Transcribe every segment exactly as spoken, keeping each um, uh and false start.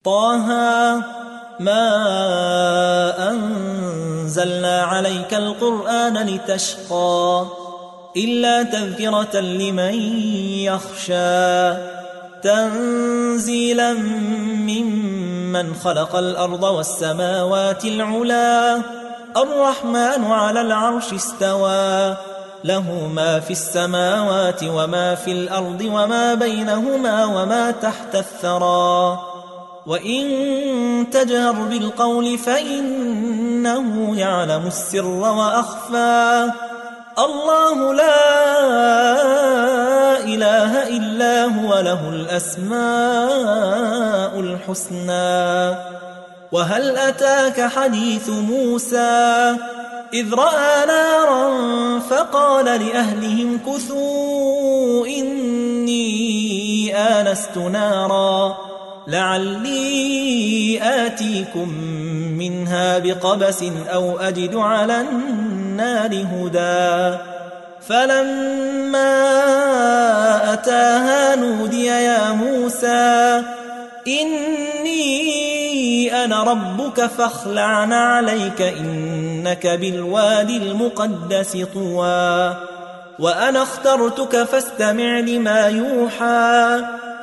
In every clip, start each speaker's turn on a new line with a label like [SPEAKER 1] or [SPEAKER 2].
[SPEAKER 1] طه ما أنزلنا عليك القرآن لتشقى إلا تذكرة لمن يخشى تنزيلا ممن خلق الأرض والسماوات العلا الرحمن على العرش استوى له ما في السماوات وما في الأرض وما بينهما وما تحت الثرى وإن تجهر بالقول فإنه يعلم السر وأخفى الله لا إله إلا هو له الأسماء الحسنى وهل أتاك حديث موسى إذ رأى نارا فقال لأهلهم كثوا إني آنست نارا لعلي آتيكم منها بقبس أو أجد على النار هدى فلما أتاها نودي يا موسى إني أنا ربك فاخلع عليك إنك بالوادي المقدس طوى وأنا اخترتك فاستمع لما يوحى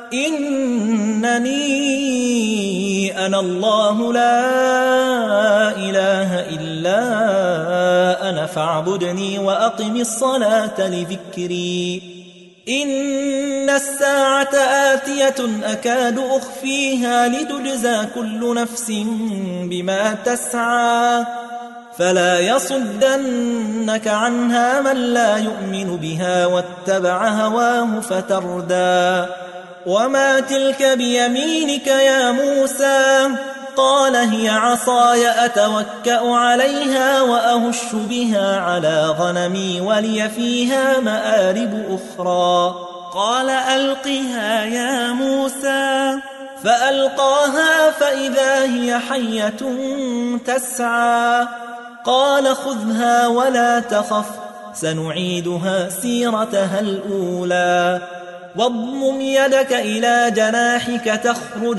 [SPEAKER 1] إنني أنا الله لا إله إلا أنا فاعبدني وأقم الصلاة لذكري إن الساعة آتية أكاد أخفيها لتجزى كل نفس بما تسعى فلا يصدنك عنها من لا يؤمن بها واتبع هواه فتردى وما تلك بيمينك يا موسى قال هي عصاي أتوكأ عليها وأهش بها على غنمي ولي فيها مآرب أخرى قال ألقها يا موسى فألقاها فإذا هي حية تسعى قال خذها ولا تخف سنعيدها سيرتها الأولى واضمم يدك إلى جناحك تخرج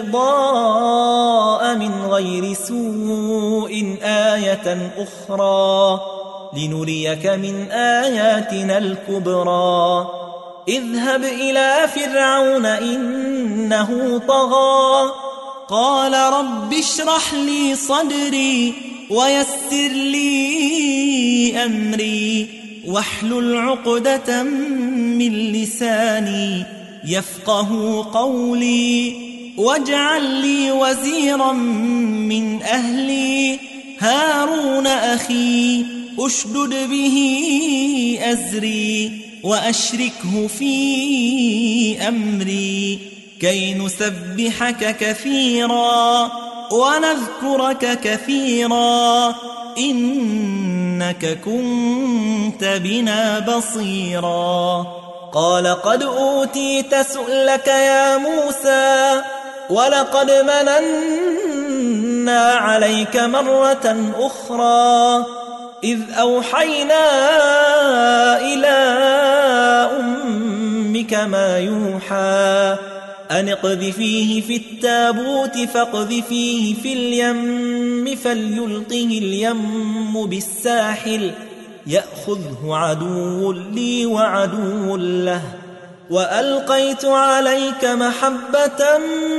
[SPEAKER 1] بيضاء من غير سوء آية أخرى لنريك من آياتنا الكبرى اذهب إلى فرعون إنه طغى قال رب اشرح لي صدري ويسر لي أمري واحلل عقدة من لساني يفقه قولي واجعل لي وزيرا من أهلي هارون أخي أشدد به أزري وأشركه في أمري كي نسبحك كثيرا ونذكرك كثيرا إنك كنت بنا بصيرا قال قد أوتيت سؤلك يا موسى ولقد مننا عليك مرة أخرى إذ أوحينا إلى أمك ما يوحى أن اقذفيه في التابوت فاقذفيه في اليم فليلقه اليم بالساحل يأخذه عدو لي وعدو له وألقيت عليك محبة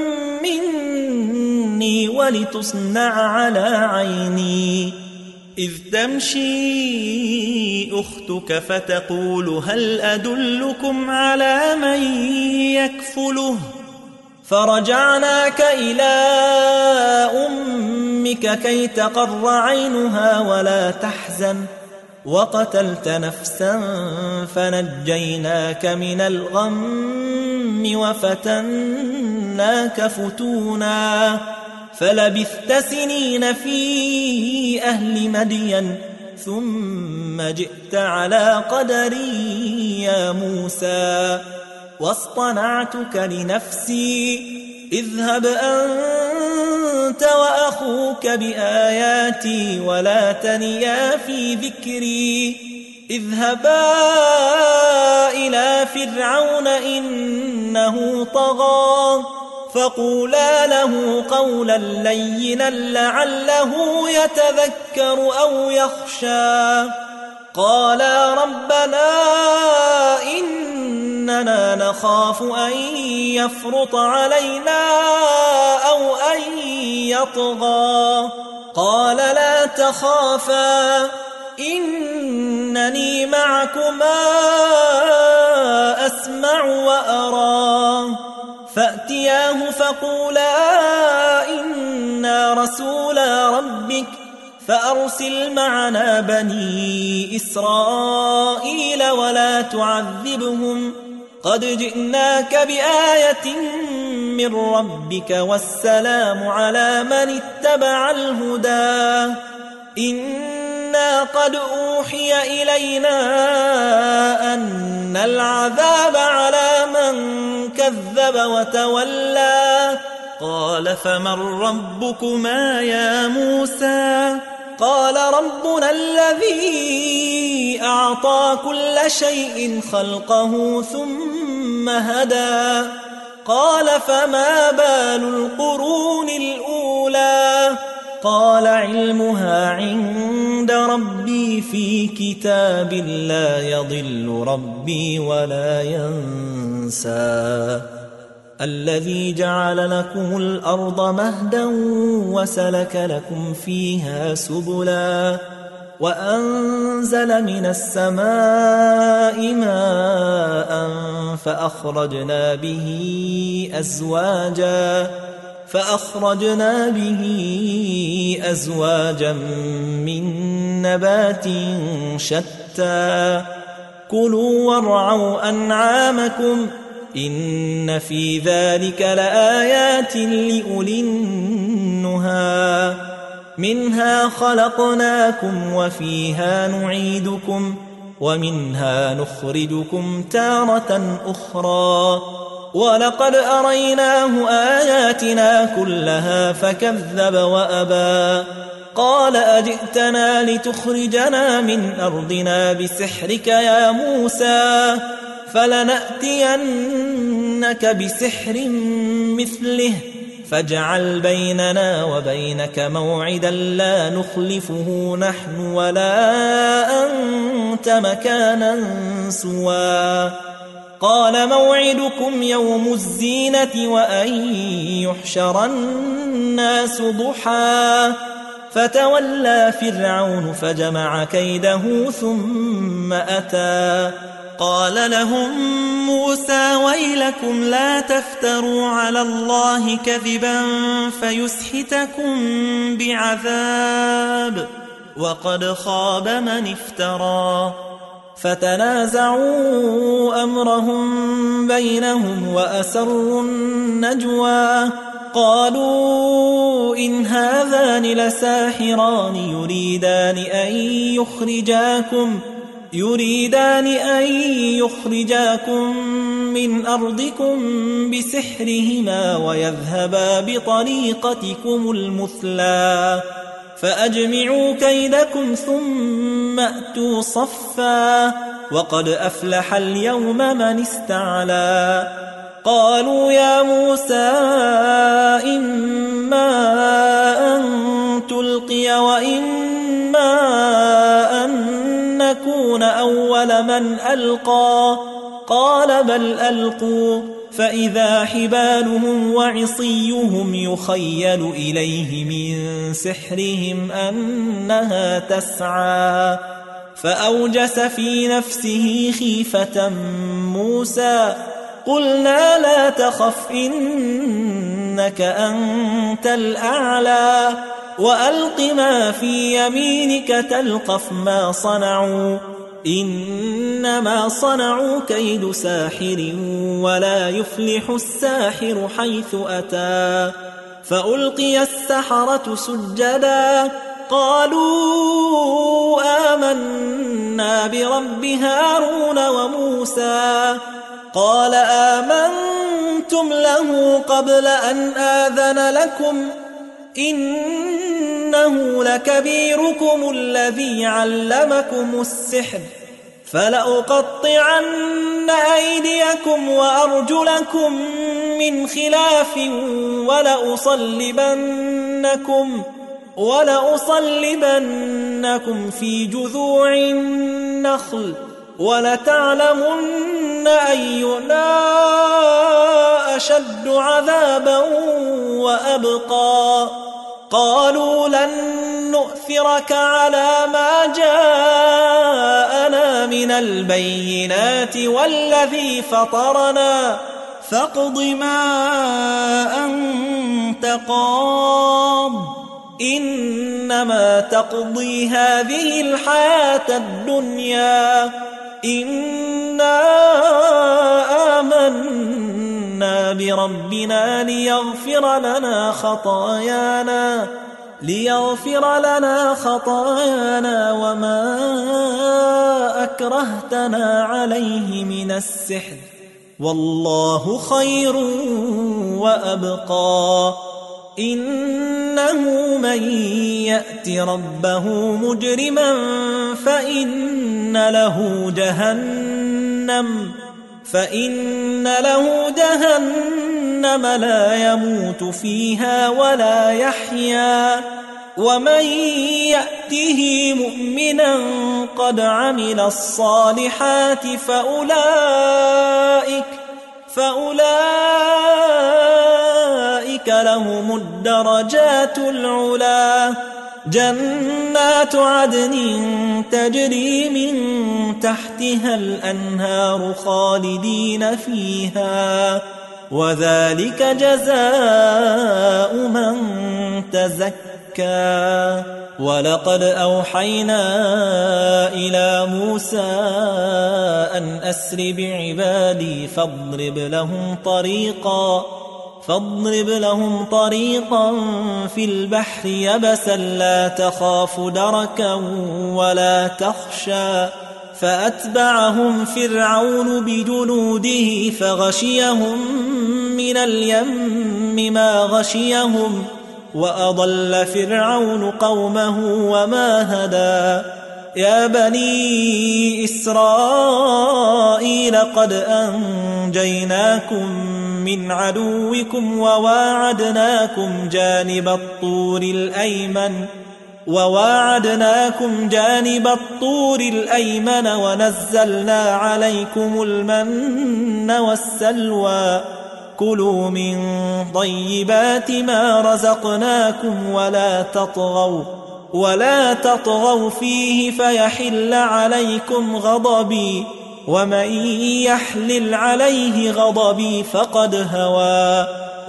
[SPEAKER 1] مني ولتصنع على عيني إذ تمشي أختك فتقول هل أدلكم على من يكفله فرجعناك إلى أمك كي تقر عينها ولا تحزن وقتلت نفسا فنجيناك من الغم وفتناك فتونا فلبثت سنين في أهل مدين ثم جئت على قدري يا موسى واصطنعتك لنفسي اذهب أنت وأخوك بآياتي ولا تنيا في ذكري اذهبا إلى فرعون إنه طغى فقولا له قولا لينا لعله يتذكر أو يخشى. قالا ربنا إننا نخاف أن يفرط علينا أو أن يطغى. قال لا تخافا إنني معكما أسمع وأرى. فأتياه فقولا إنا رسولا ربك فأرسل معنا بني إسرائيل ولا تعذبهم قد جئناك بآية من ربك والسلام على من اتبع الهدى. إنا قد أوحي إلينا أن العذاب على من كذب وتولى. قال فمن ربكما يا موسى؟ قال ربنا الذي أعطى كل شيء خلقه ثم هدى. قال فما بال القرون الأولى؟ قال علمها عند ربي في كتاب لا يضل ربي ولا ينسى. الذي جعل لكم الأرض مهدا وسلك لكم فيها سبلا وأنزل من السماء ماء فأخرجنا به أزواجا فأخرجنا به أزواجا من نبات شتى. كلوا وارعوا أنعامكم إن في ذلك لآيات لأولي النهى. منها خلقناكم وفيها نعيدكم ومنها نخرجكم تارة أخرى. ولقد أريناه آياتنا كلها فكذب وأبى. قال أجئتنا لتخرجنا من أرضنا بسحرك يا موسى؟ فلنأتينك بسحر مثله فاجعل بيننا وبينك موعدا لا نخلفه نحن ولا أنت مكانا سوى. قال موعدكم يوم الزينة وأن يحشر الناس ضحى. فتولى فرعون فجمع كيده ثم أتى. قال لهم موسى ويلكم لا تفتروا على الله كذبا فيسحتكم بعذاب وقد خاب من افترى. فتنازعوا أمرهم بينهم وأسروا النجوى. قالوا إن هذان لساحران يريدان أن يخرجاكم يريدان أن يخرجاكم من أرضكم بسحرهما ويذهبا بطريقتكم المثلى. فأجمعوا كيدكم ثم أتوا صفا وقد أفلح اليوم من استعلى. قالوا يا موسى إما أن تلقي وإما أن نكون أول من ألقى. قال بل ألقوا فإذا حبالهم وعصيهم يخيل إليه من سحرهم أنها تسعى. فأوجس في نفسه خيفة موسى. قلنا لا تخف إنك أنت الأعلى وألق ما في يمينك تلقف ما صنعوا إنما صنعوا كيد ساحر ولا يفلح الساحر حيث أتى. فألقي السحرة سجدا قالوا آمنا برب هارون وموسى. قال آمنتم له قبل أن آذن لكم إنه لكبيركم الذي علمكم السحر فلأقطعن أيديكم وأرجلكم من خلاف ولأصلبنكم ولأصلبنكم في جذوع النخل ولتعلمن أينا أشد عذابا وأبقى. قالوا لن نؤثرك على ما جاءنا من البينات والذي فطرنا فاقض ما أنت قاض إنما تقضي هذه الحياة الدنيا إنا آمنا بربنا ليغفر لنا خطايانا ليغفر لنا خطايانا وما أكرهتنا عليه من السحر والله خير وأبقى. إنه من يأت ربه مجرما فإن له جهنم فإن له جهنم لا يموت فيها ولا يحيا ومن يأته مؤمنا قد عمل الصالحات فأولئك فأولئك لهم الدرجات العلا جنات عدن تجري من تحتها الأنهار خالدين فيها وذلك جزاء من تزكى. ولقد أوحينا إلى موسى أن أسر بعبادي فاضرب لهم طريقا فاضرب لهم طريقا في البحر يبسا لا تخاف دركا ولا تخشى فأتبعهم فرعون بجنوده فغشيهم من اليم ما غشيهم وأضل فرعون قومه وما هدى. يا بني إسرائيل قد أنجيناكم من عدوكم وواعدناكم جانب الطور الأيمن وواعدناكم جانب الطور الأيمن ونزلنا عليكم المن والسلوى كلوا من طيبات ما رزقناكم ولا تطغوا ولا تطغوا فيه فيحل عليكم غضبي ومن يحلل عليه غضبي فقد هوى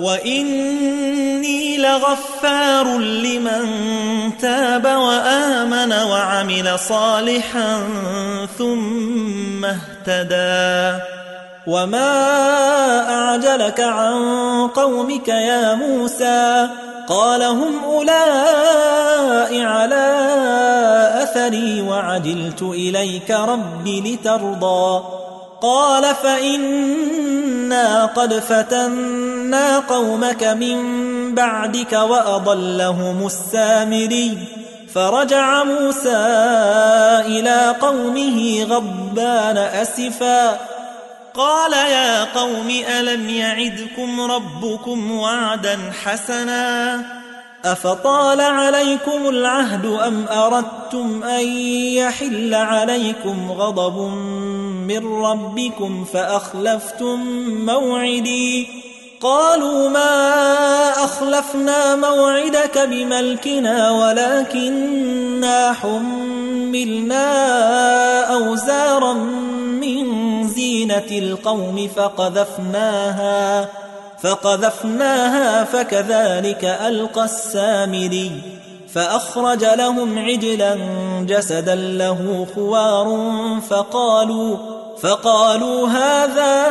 [SPEAKER 1] وإني لغفار لمن تاب وآمن وعمل صالحا ثم اهتدى. وما أعجلك عن قومك يا موسى قال هم أولئك على أثري وعجلت إليك رب لترضى. قال فإنا قد فتنا قومك من بعدك وأضلهم السامري. فرجع موسى إلى قومه غضبان أسفا قال يا قوم ألم يعدكم ربكم وعدا حسنا أفطال عليكم العهد أم أردتم أن يحل عليكم غضب من ربكم فأخلفتم موعدي. قالوا ما أخلفنا موعدك بملكنا ولكننا حملنا أوزارا من زينة القوم فقذفناها فقذفناها فكذلك ألقى السامري. فأخرج لهم عجلا جسدا له خوار فقالوا فقالوا هذا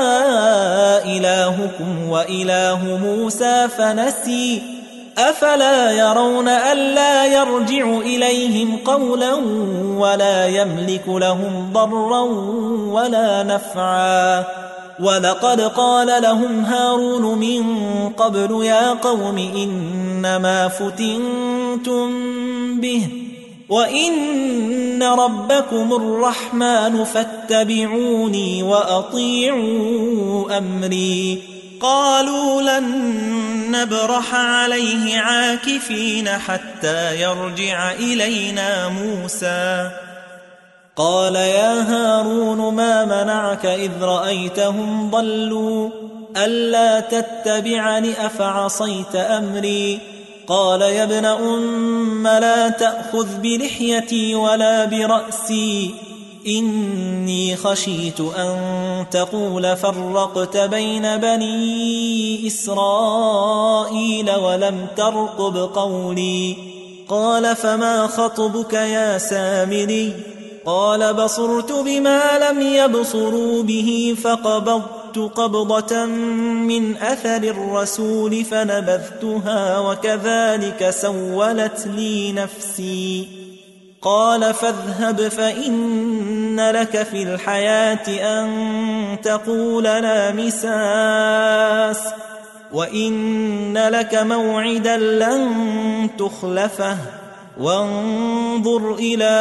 [SPEAKER 1] إلهكم وإله موسى فنسي. أفلا يرون ألا يرجع إليهم قولا ولا يملك لهم ضرا ولا نفعا. ولقد قال لهم هارون من قبل يا قوم إنما فتنتم به وإن ربكم الرحمن فاتبعوني وأطيعوا أمري. قالوا لن نبرح عليه عاكفين حتى يرجع إلينا موسى. قال يا هارون ما منعك إذ رأيتهم ضلوا ألا تتبعني أفعصيت أمري؟ قال يا ابن أم لا تأخذ بلحيتي ولا برأسي إني خشيت أن تقول فرقت بين بني إسرائيل ولم ترقب قولي. قال فما خطبك يا سامري؟ قال بصرت بما لم يبصروا به فقبضت قبضة من أثر الرسول فنبذتها وكذلك سولت لي نفسي. قال فاذهب فإن لك في الحياة أن تقول لا مساس وإن لك موعدا لن تخلفه وانظر إلى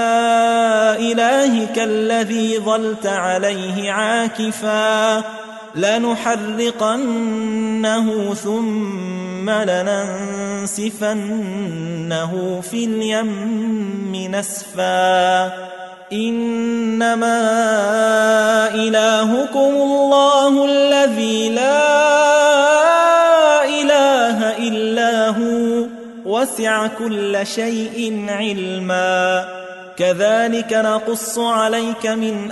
[SPEAKER 1] إلهك الذي ظلت عليه عاكفا لنحرقنه ثم لننسفنه في اليم نسفا. إنما إلهكم الله الذي لا إله إلا هو وسع كل شيء علما. كذلك نقص عليك من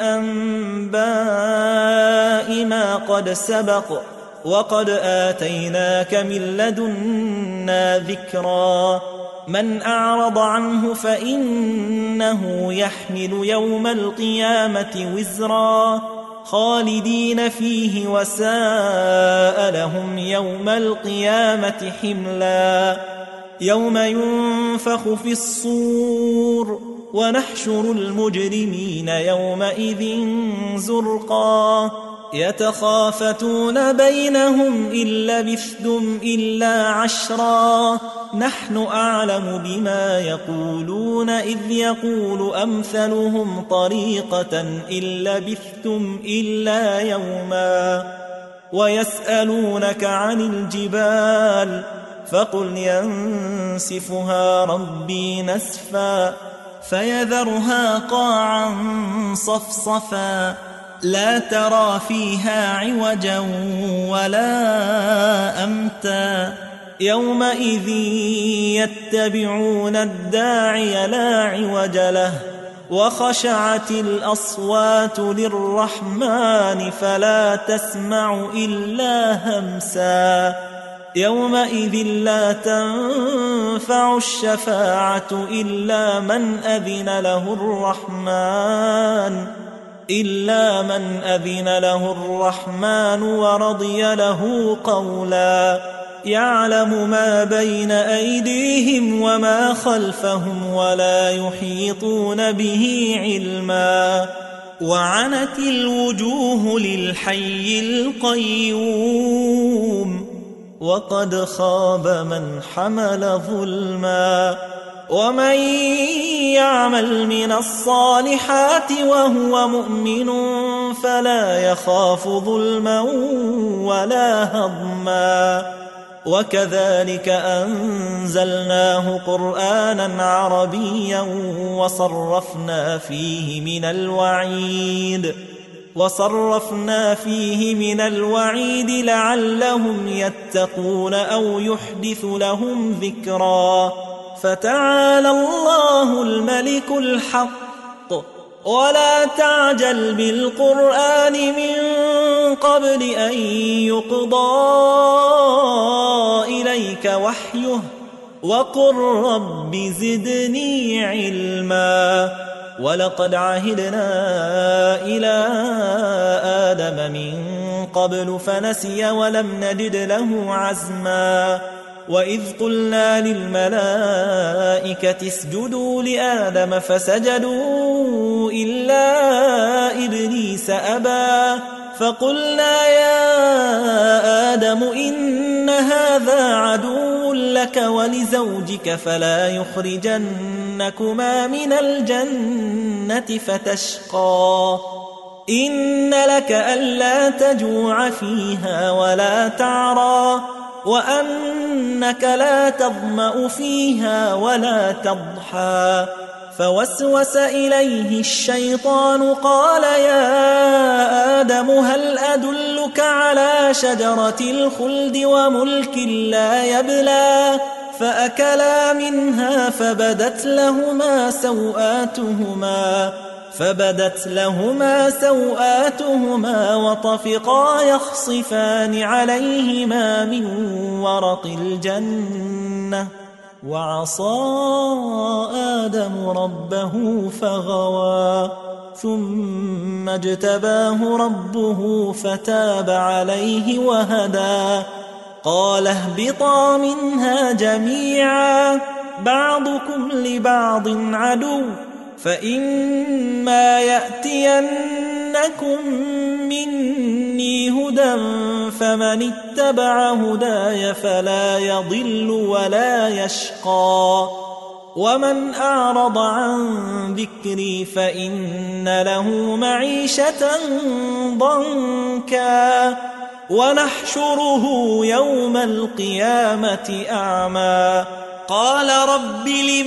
[SPEAKER 1] أنباء ما قد سبق وقد آتيناك من لدنا ذكرا. من أعرض عنه فإنه يحمل يوم القيامة وزرا خالدين فيه وساء لهم يوم القيامة حملا. يوم ينفخ في الصور ونحشر المجرمين يومئذ زرقا يتخافتون بينهم إن لبثتم إلا عشرا نحن أعلم بما يقولون إذ يقول أمثلهم طريقة إن لبثتم إلا يوما. ويسألونك عن الجبال فقل ينسفها ربي نسفا فيذرها قاعا صفصفا لا ترى فيها عوجا ولا أمتا. يومئذ يتبعون الداعي لا عوج له وخشعت الأصوات للرحمن فلا تسمع إلا همسا. يومئذ لا تنفع الشفاعة إلا من أذن له الرحمن إلا من أذن له الرحمن ورضي له قولا. يعلم ما بين أيديهم وما خلفهم ولا يحيطون به علما. وعنت الوجوه للحي القيوم وقد خاب من حمل ظلما. ومن يعمل من الصالحات وهو مؤمن فلا يخاف ظلما ولا هضما. وكذلك أنزلناه قرآنا عربيا وصرفنا فيه من الوعيد وصرفنا فيه من الوعيد لعلهم يتقون أو يحدث لهم ذكرا. فتعالى الله الملك الحق ولا تعجل بالقرآن من قبل أن يقضى إليك وحيه وقل رب زدني علما. ولقد عهدنا إلى آدم من قبل فنسي ولم نجد له عزما. وإذ قلنا للملائكة اسجدوا لآدم فسجدوا إلا إبليس أبى فقلنا يا آدم إن هذا عدو لك ولزوجك فلا يخرجن لنخرجنكما من الجنة فتشقى إن لك ألا تجوع فيها ولا تعرى وأنك لا تظمأ فيها ولا تضحى فوسوس إليه الشيطان قال يا آدم هل أدلك على شجرة الخلد وملك لا يبلى فأكلا منها فبدت لهما سوآتهما فبدت لهما سوآتهما وطفقا يخصفان عليهما من ورق الجنة وعصى آدم ربه فغوى ثم اجتباه ربه فتاب عليه وهدى قال اهبطا منها جميعا بعضكم لبعض عدو فإما يأتينكم مني هدى فمن اتبع هداي فلا يضل ولا يشقى ومن أعرض عن ذكري فإن له معيشة ضنكا ونحشره يوم القيامة أعمى قال رب لم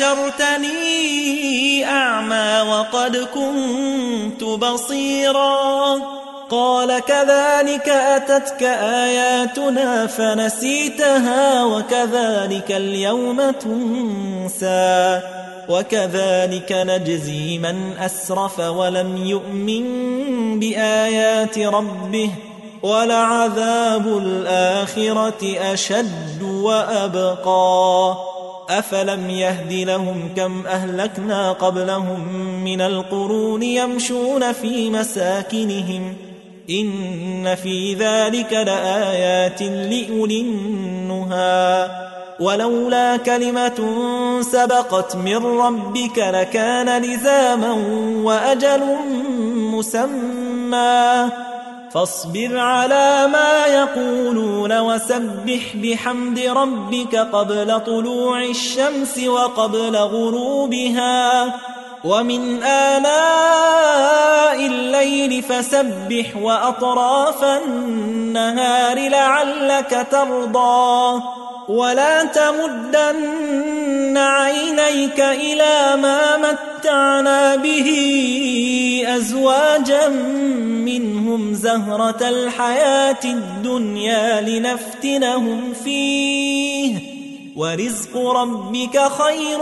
[SPEAKER 1] حشرتني أعمى وقد كنت بصيرا قال كذلك أتتك آياتنا فنسيتها وكذلك اليوم تنسى وكذلك نجزي من أسرف ولم يؤمن بآيات ربه ولعذاب الآخرة أشد وأبقى أفلم يهد لهم كم أهلكنا قبلهم من القرون يمشون في مساكنهم إن في ذلك لآيات لأولي النهى ولولا كلمة سبقت من ربك لكان لزاما وأجل مسمى فاصبر على ما يقولون وسبح بحمد ربك قبل طلوع الشمس وقبل غروبها ومن آناء الليل فسبح وأطراف النهار لعلك ترضى ولا تمدن عينيك إلى ما متعنا به أزواجا منهم زهرة الحياة الدنيا لنفتنهم فيه ورزق ربك خير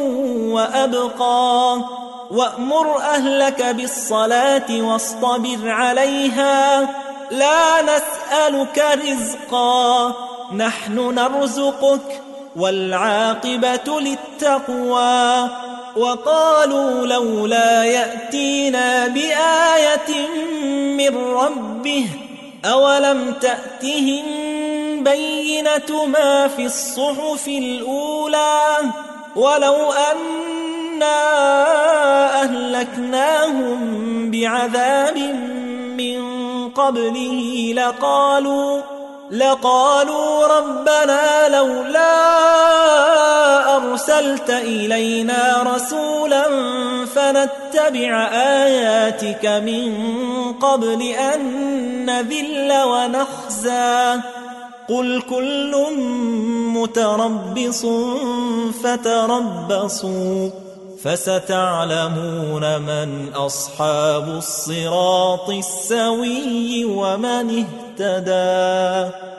[SPEAKER 1] وأبقى وأمر أهلك بالصلاة واصطبر عليها لا نسألك رزقا نحن نرزقك والعاقبة للتقوى وقالوا لولا يأتينا بآية من ربه أولم تأتهم بينة ما في الصحف الأولى ولو أنا أهلكناهم بعذاب من قبله لقالوا لقالوا ربنا لولا أرسلت إلينا رسولا فنتبع آياتك من قبل أن نذل ونخزى قل كل متربص فتربصوا فستعلمون من أصحاب الصراط السوي ومن اهتدى